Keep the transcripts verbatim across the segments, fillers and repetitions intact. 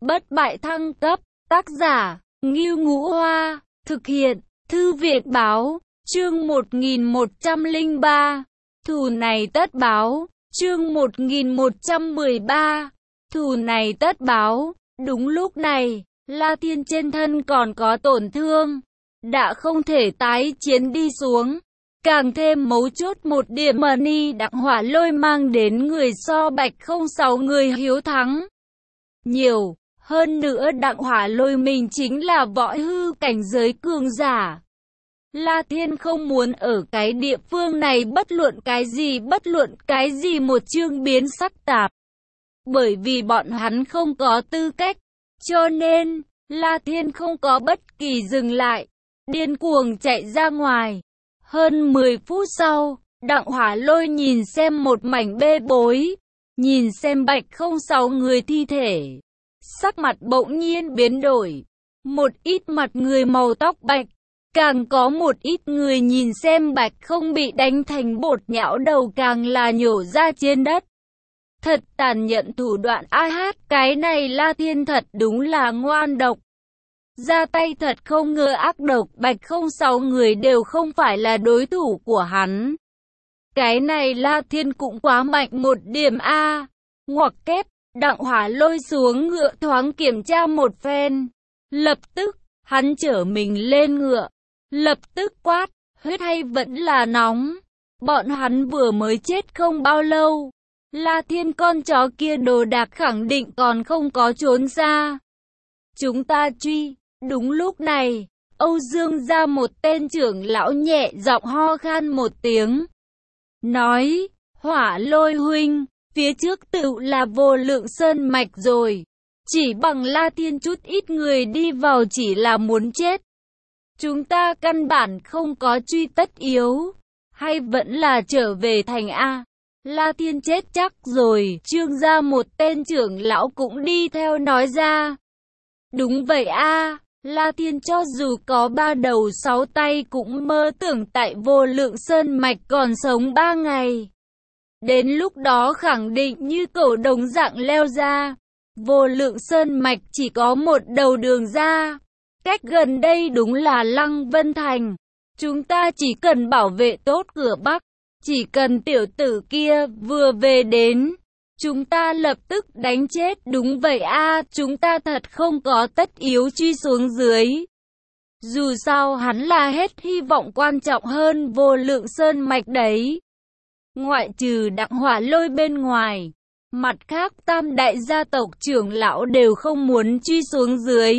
Bất bại thăng cấp, tác giả, Ngưu Ngũ Hoa, thực hiện, Thư viện báo, chương một nghìn một trăm lẻ ba, thù này tất báo, chương một nghìn một trăm mười ba, thù này tất báo. Đúng lúc này, La Thiên trên thân còn có tổn thương, đã không thể tái chiến đi xuống. Càng thêm mấu chốt một điểm mà Ni Đặng Hỏa Lôi mang đến người so Bạch không sáu người hiếu thắng nhiều. Hơn nữa Đặng Hỏa Lôi mình chính là võ hư cảnh giới cường giả. La Thiên không muốn ở cái địa phương này bất luận cái gì bất luận cái gì một chương biến sắc tạp. Bởi vì bọn hắn không có tư cách, cho nên La Thiên không có bất kỳ dừng lại, điên cuồng chạy ra ngoài. Hơn mười phút sau, Đặng Hỏa Lôi nhìn xem một mảnh bê bối, nhìn xem Bạch không sáu người thi thể. Sắc mặt bỗng nhiên biến đổi, một ít mặt người màu tóc bạch, càng có một ít người nhìn xem Bạch không bị đánh thành bột nhão đầu càng là nhổ ra trên đất. Thật tàn nhẫn thủ đoạn ai hát, cái này La Thiên thật đúng là ngoan độc. Ra tay thật không ngờ ác độc, Bạch không sáu người đều không phải là đối thủ của hắn. Cái này La Thiên cũng quá mạnh một điểm a. Ngoặc kép, Đặng Hỏa Lôi xuống ngựa thoáng kiểm tra một phen. Lập tức, hắn chở mình lên ngựa. Lập tức quát, huyết hay vẫn là nóng. Bọn hắn vừa mới chết không bao lâu. La Thiên con chó kia đồ đạc khẳng định còn không có trốn ra. Chúng ta truy. Đúng lúc này, Âu Dương ra một tên trưởng lão nhẹ giọng ho khan một tiếng. Nói, Hỏa Lôi huynh, phía trước tựu là Vô Lượng Sơn Mạch rồi. Chỉ bằng La Thiên chút ít người đi vào chỉ là muốn chết. Chúng ta căn bản không có truy tất yếu. Hay vẫn là trở về thành A. La Thiên chết chắc rồi. Trương gia một tên trưởng lão cũng đi theo nói ra. Đúng vậy A. La Thiên cho dù có ba đầu sáu tay cũng mơ tưởng tại Vô Lượng Sơn Mạch còn sống ba ngày. Đến lúc đó khẳng định như cổ đồng dạng leo ra. Vô Lượng Sơn Mạch chỉ có một đầu đường ra. Cách gần đây đúng là Lăng Vân Thành. Chúng ta chỉ cần bảo vệ tốt cửa Bắc. Chỉ cần tiểu tử kia vừa về đến, chúng ta lập tức đánh chết. Đúng vậy a, chúng ta thật không có tất yếu truy xuống dưới. Dù sao hắn là hết hy vọng quan trọng hơn Vô Lượng Sơn Mạch đấy. Ngoại trừ Đặng Hỏa Lôi bên ngoài, mặt khác tam đại gia tộc trưởng lão đều không muốn truy xuống dưới.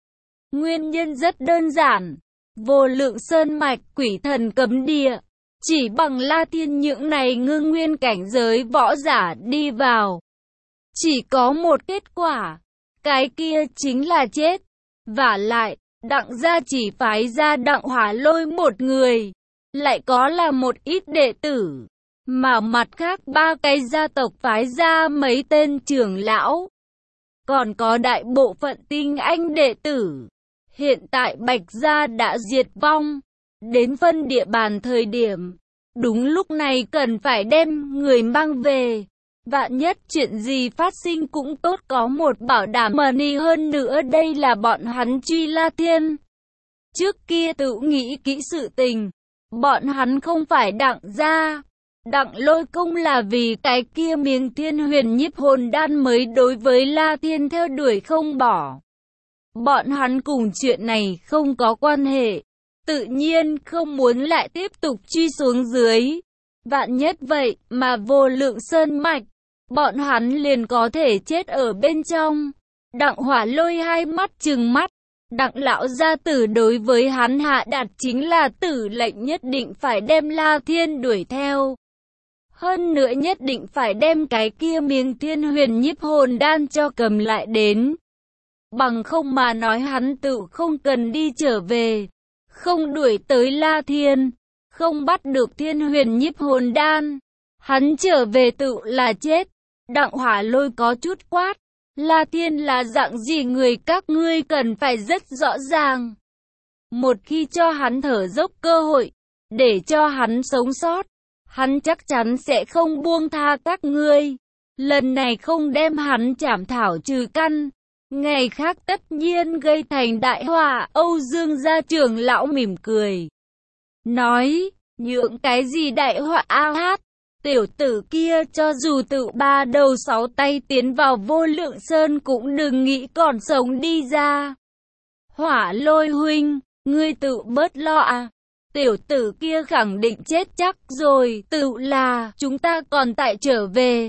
Nguyên nhân rất đơn giản, Vô Lượng Sơn Mạch quỷ thần cấm địa. Chỉ bằng La Thiên những này ngư nguyên cảnh giới võ giả đi vào, chỉ có một kết quả, cái kia chính là chết. Vả lại, Đặng gia chỉ phái ra Đặng Hỏa Lôi một người, lại có là một ít đệ tử, mà mặt khác ba cái gia tộc phái ra mấy tên trưởng lão, còn có đại bộ phận tinh anh đệ tử. Hiện tại Bạch gia đã diệt vong. Đến phân địa bàn thời điểm, đúng lúc này cần phải đem người mang về. Vạn nhất chuyện gì phát sinh cũng tốt có một bảo đảm money hơn nữa. Đây là bọn hắn truy La Thiên. Trước kia tự nghĩ kỹ sự tình. Bọn hắn không phải Đặng gia. Đặng Lôi Công là vì cái kia miếng Thiên Huyền Nhiếp Hồn Đan mới đối với La Thiên theo đuổi không bỏ. Bọn hắn cùng chuyện này không có quan hệ. Tự nhiên không muốn lại tiếp tục truy xuống dưới. Vạn nhất vậy mà Vô Lượng Sơn Mạch, bọn hắn liền có thể chết ở bên trong. Đặng Hỏa Lôi hai mắt trừng mắt. Đặng lão gia tử đối với hắn hạ đạt chính là tử lệnh nhất định phải đem La Thiên đuổi theo. Hơn nữa nhất định phải đem cái kia miếng Thiên Huyền Nhiếp Hồn Đan cho cầm lại đến. Bằng không mà nói hắn tự không cần đi trở về. Không đuổi tới La Thiên, không bắt được Thiên Huyền Nhiếp Hồn Đan, hắn trở về tự là chết. Đặng Hỏa Lôi có chút quát, La Thiên là dạng gì người các ngươi cần phải rất rõ ràng. Một khi cho hắn thở dốc cơ hội, để cho hắn sống sót, hắn chắc chắn sẽ không buông tha các ngươi. Lần này không đem hắn chảm thảo trừ căn, ngày khác tất nhiên gây thành đại họa. Âu Dương gia trưởng lão mỉm cười, nói, nhượng cái gì đại họa a hát, tiểu tử kia cho dù tự ba đầu sáu tay tiến vào Vô Lượng Sơn cũng đừng nghĩ còn sống đi ra. Hỏa Lôi huynh, ngươi tự bớt lo à, tiểu tử kia khẳng định chết chắc rồi, tự là chúng ta còn tại trở về.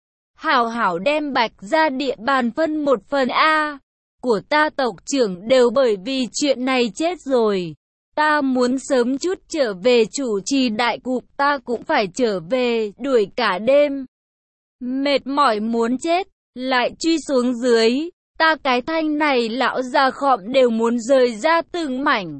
Hảo hảo đem Bạch gia địa bàn phân một phần a, của ta tộc trưởng đều bởi vì chuyện này chết rồi. Ta muốn sớm chút trở về chủ trì đại cục, ta cũng phải trở về, đuổi cả đêm. Mệt mỏi muốn chết, lại truy xuống dưới, ta cái thanh này lão già khọm đều muốn rời ra từng mảnh.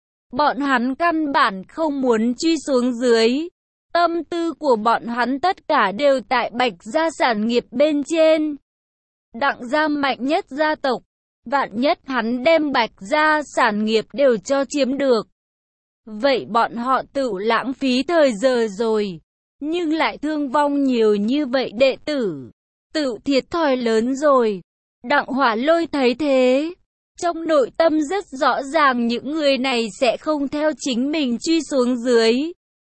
Bọn hắn căn bản không muốn truy xuống dưới. Tâm tư của bọn hắn tất cả đều tại Bạch gia sản nghiệp bên trên. Đặng gia mạnh nhất gia tộc, vạn nhất hắn đem Bạch gia sản nghiệp đều cho chiếm được. Vậy bọn họ tự lãng phí thời giờ rồi, nhưng lại thương vong nhiều như vậy đệ tử, tự thiệt thòi lớn rồi. Đặng Hỏa Lôi thấy thế, trong nội tâm rất rõ ràng những người này sẽ không theo chính mình truy xuống dưới.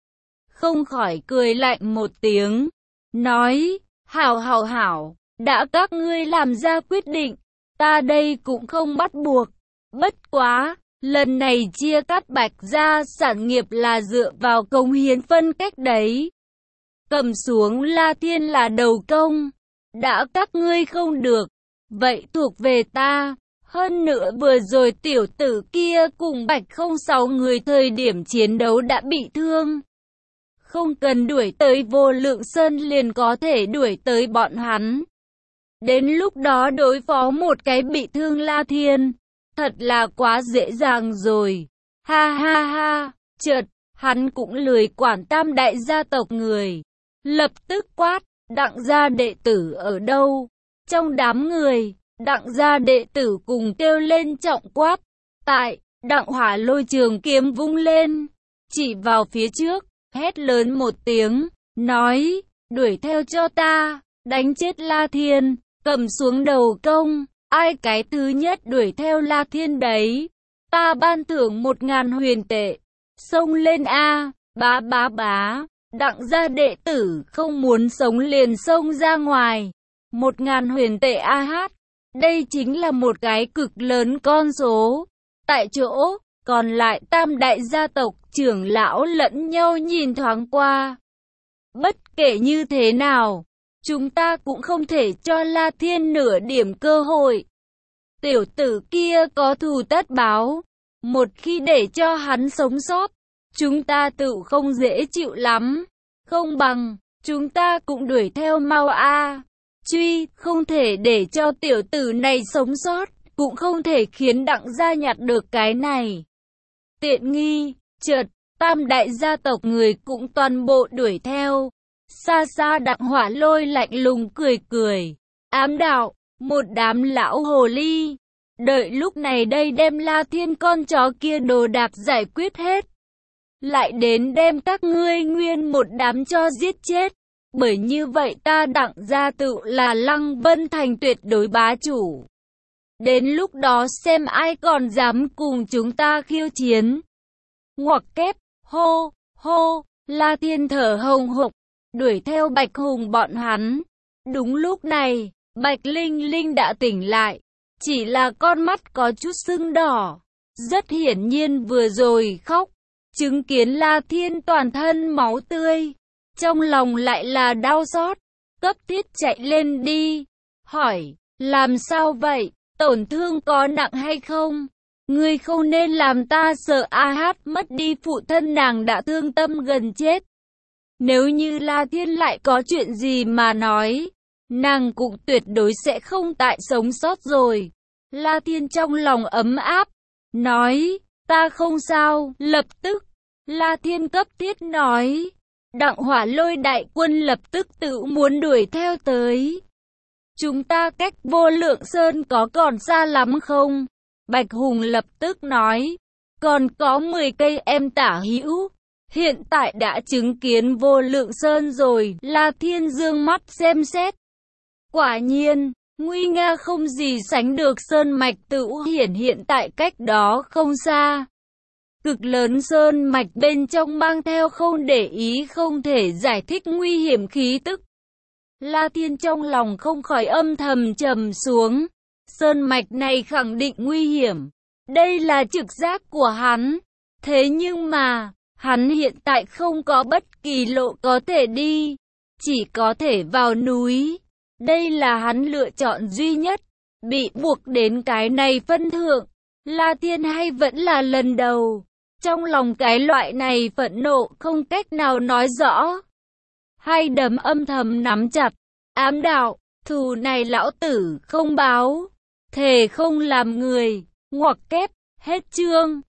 Không khỏi cười lạnh một tiếng, nói, hảo hảo hảo, đã các ngươi làm ra quyết định, ta đây cũng không bắt buộc. Bất quá, lần này chia cắt Bạch gia sản nghiệp là dựa vào công hiến phân cách đấy. Cầm xuống La Thiên là đầu công, đã các ngươi không được, vậy thuộc về ta. Hơn nữa vừa rồi tiểu tử kia cùng Bạch không sáu người thời điểm chiến đấu đã bị thương. Không cần đuổi tới Vô Lượng Sơn liền có thể đuổi tới bọn hắn. Đến lúc đó đối phó một cái bị thương La Thiên, thật là quá dễ dàng rồi. Ha ha ha, chợt, hắn cũng lười quản tam đại gia tộc người. Lập tức quát, Đặng gia đệ tử ở đâu? Trong đám người, Đặng gia đệ tử cùng kêu lên trọng quát. Tại, Đặng Hỏa Lôi trường kiếm vung lên, chỉ vào phía trước, hét lớn một tiếng, nói, đuổi theo cho ta, đánh chết La Thiên, cầm xuống đầu công, ai cái thứ nhất đuổi theo La Thiên đấy, ta ban thưởng một ngàn huyền tệ, xông lên a, bá bá bá, Đặng gia đệ tử không muốn sống liền xông ra ngoài, một ngàn huyền tệ a hát, đây chính là một cái cực lớn con số, tại chỗ. Còn lại tam đại gia tộc trưởng lão lẫn nhau nhìn thoáng qua. Bất kể như thế nào, chúng ta cũng không thể cho La Thiên nửa điểm cơ hội. Tiểu tử kia có thù tất báo, một khi để cho hắn sống sót, chúng ta tự không dễ chịu lắm. Không bằng, chúng ta cũng đuổi theo mau a. Truy, không thể để cho tiểu tử này sống sót, cũng không thể khiến Đặng gia nhặt được cái này tiện nghi. Chợt, tam đại gia tộc người cũng toàn bộ đuổi theo. Xa xa Đặng Hỏa Lôi lạnh lùng cười cười, ám đạo, một đám lão hồ ly, đợi lúc này đây đem La Thiên con chó kia đồ đạc giải quyết hết, lại đến đem các ngươi nguyên một đám cho giết chết. Bởi như vậy ta Đặng gia tự là Lăng Vân Thành tuyệt đối bá chủ. Đến lúc đó xem ai còn dám cùng chúng ta khiêu chiến. Ngoặc kép, hô, hô, La Thiên thở hồng hộc, đuổi theo Bạch Hùng bọn hắn. Đúng lúc này, Bạch Linh Linh đã tỉnh lại, chỉ là con mắt có chút sưng đỏ. Rất hiển nhiên vừa rồi khóc, chứng kiến La Thiên toàn thân máu tươi. Trong lòng lại là đau xót, cấp thiết chạy lên đi, hỏi, làm sao vậy? Tổn thương có nặng hay không? Ngươi không nên làm ta sợ a hát mất đi phụ thân nàng đã thương tâm gần chết. Nếu như La Thiên lại có chuyện gì mà nói, nàng cũng tuyệt đối sẽ không tại sống sót rồi. La Thiên trong lòng ấm áp, nói, ta không sao, lập tức. La Thiên cấp thiết nói, Đặng Hỏa Lôi đại quân lập tức tự muốn đuổi theo tới. Chúng ta cách Vô Lượng Sơn có còn xa lắm không? Bạch Hùng lập tức nói, còn có mười cây em tả hữu. Hiện tại đã chứng kiến Vô Lượng Sơn rồi. La Thiên dương mắt xem xét. Quả nhiên, nguy nga không gì sánh được. Sơn mạch tự hiển hiện tại cách đó không xa. Cực lớn sơn mạch bên trong mang theo không để ý không thể giải thích nguy hiểm khí tức. La Thiên trong lòng không khỏi âm thầm trầm xuống. Sơn mạch này khẳng định nguy hiểm. Đây là trực giác của hắn. Thế nhưng mà, hắn hiện tại không có bất kỳ lộ có thể đi. Chỉ có thể vào núi. Đây là hắn lựa chọn duy nhất. Bị buộc đến cái này phân thượng. La Thiên hay vẫn là lần đầu. Trong lòng cái loại này phẫn nộ không cách nào nói rõ. Hai đấm âm thầm nắm chặt. Ám đạo, thù này lão tử không báo. Thề không làm người. Ngoặc kép, hết chương.